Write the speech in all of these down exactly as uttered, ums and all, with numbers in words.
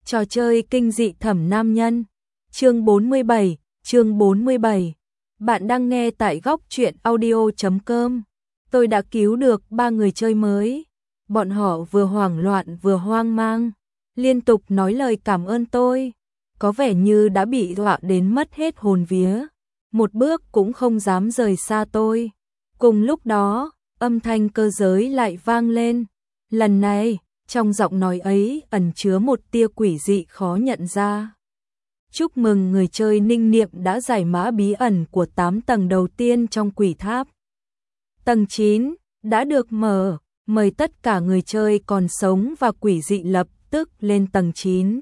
Trò chơi kinh dị thẩm nam nhân. Chương bốn mươi bảy, chương bốn mươi bảy. Bạn đang nghe tại góc truyện audio chấm com. Tôi đã cứu được ba người chơi mới. Bọn họ vừa hoảng loạn vừa hoang mang, liên tục nói lời cảm ơn tôi, có vẻ như đã bị dọa đến mất hết hồn vía, một bước cũng không dám rời xa tôi. Cùng lúc đó, âm thanh cơ giới lại vang lên. Lần này, trong giọng nói ấy ẩn chứa một tia quỷ dị khó nhận ra. Chúc mừng người chơi Ninh Niệm đã giải mã bí ẩn của tám tầng đầu tiên trong quỷ tháp. Tầng chín đã được mở, mời tất cả người chơi còn sống và quỷ dị lập tức lên tầng chín.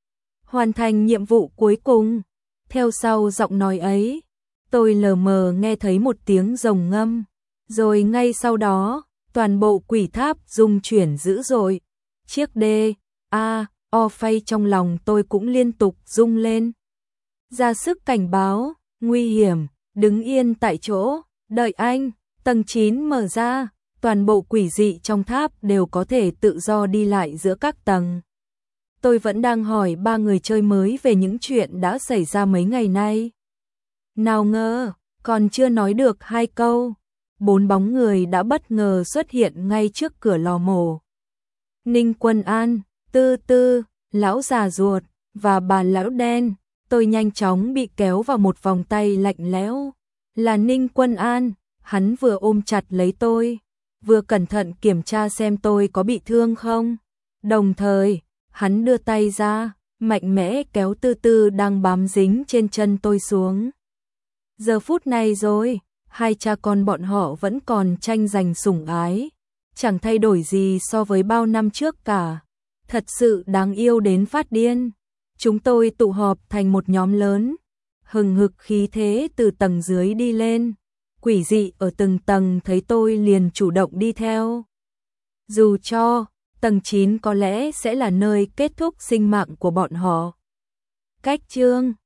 Hoàn thành nhiệm vụ cuối cùng. Theo sau giọng nói ấy, tôi lờ mờ nghe thấy một tiếng rồng ngâm, rồi ngay sau đó, toàn bộ quỷ tháp rung chuyển dữ dội. Chiếc đê, a, o phay trong lòng tôi cũng liên tục rung lên. Ra sức cảnh báo, nguy hiểm, đứng yên tại chỗ, đợi anh. Tầng chín mở ra, toàn bộ quỷ dị trong tháp đều có thể tự do đi lại giữa các tầng. Tôi vẫn đang hỏi ba người chơi mới về những chuyện đã xảy ra mấy ngày nay. Nào ngờ, còn chưa nói được hai câu, bốn bóng người đã bất ngờ xuất hiện ngay trước cửa lò mổ. Ninh Quân An, Tư Tư, lão già ruột và bà lão đen. Tôi nhanh chóng bị kéo vào một vòng tay lạnh lẽo. Là Ninh Quân An, hắn vừa ôm chặt lấy tôi, vừa cẩn thận kiểm tra xem tôi có bị thương không. Đồng thời, hắn đưa tay ra, mạnh mẽ kéo Tư Tư đang bám dính trên chân tôi xuống. Giờ phút này rồi, hai cha con bọn họ vẫn còn tranh giành sủng ái, chẳng thay đổi gì so với bao năm trước cả. Thật sự đáng yêu đến phát điên. Chúng tôi tụ họp thành một nhóm lớn, hừng hực khí thế từ tầng dưới đi lên. Quỷ dị ở từng tầng thấy tôi liền chủ động đi theo. Dù cho, tầng chín có lẽ sẽ là nơi kết thúc sinh mạng của bọn họ. Cách chương